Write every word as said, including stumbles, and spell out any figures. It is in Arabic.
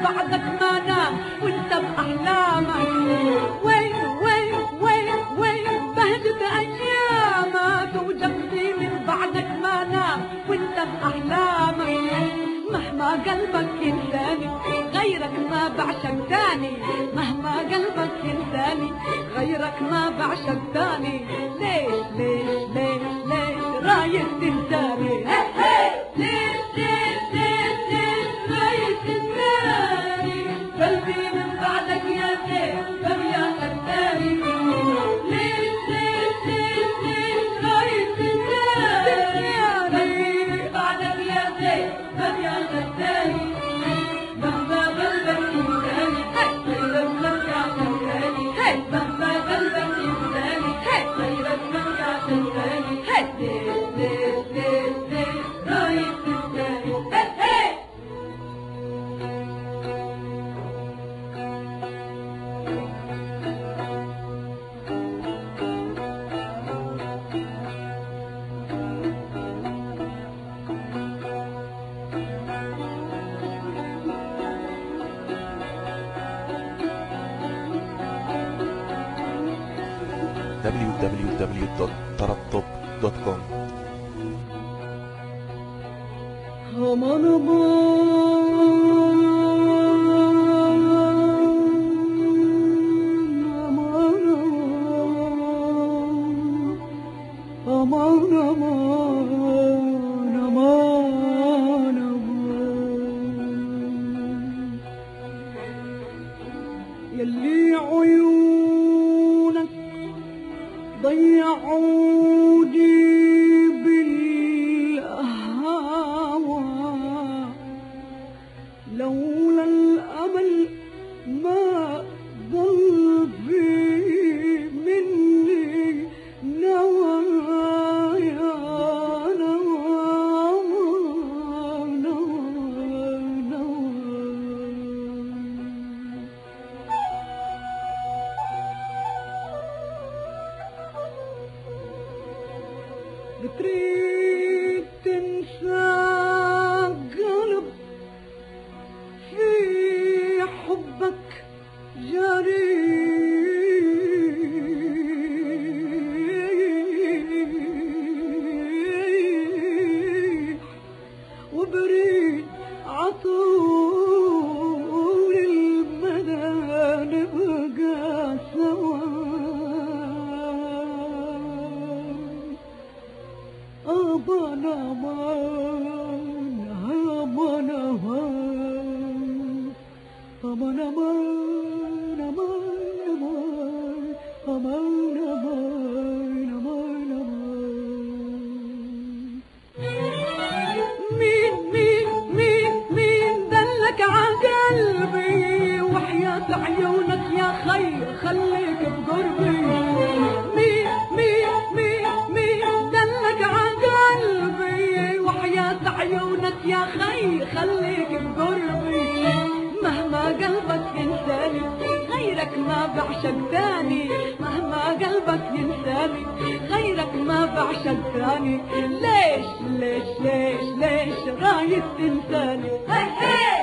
بعدك ما نام وانت بأحلامك. وين وين وين وين بهجت أيامك وجنبي من بعدك ما نام وانت بأحلامك. مهما قلبك ينساني غيرك ما بعشق تاني، مهما قلبك ينساني غيرك ما بعشق تاني. ليش ليش ليش ليش رايد تنساني؟ ليش ليش ليش ليش رايد تنساني؟ قلبي من بعدك يا زين بريانك تاني. ليش ليش ليش ليش رايد تنساني؟ قلبي من بعدك يا زين بريانك تاني. مهما قلبك ينساني غيرك ما بعشق تاني، مهما قلبك ينساني غيرك ما بعشق تاني. ليش ليش ليش ليش رايد تنساني؟ دبليو دبليو دبليو دوت ترطب دوت كوم. aman aman aman aman aman aman aman يلي عيونك ضيعوني بالهوى، لولا الأمل ما ضل في مني نوى يا نوى نوى نوى. بتريد تنسى قلب في حبك جريح، وبريد عطول المدى نبقى سوا. aman aman aman aman aman aman aman aman aman aman aman. مين مين مين مين دلك عقلبي وحياة عيونك يا خي خليك بقربي. مين مين مين مين دلك عقلبي وحياة عيونك يا خي خليك بقربي. مهما قلبك ينساني غيرك ما بعشق تاني، مهما قلبك ينساني غيرك ما بعشق تاني. ليش ليش ليش ليش رايد تنساني؟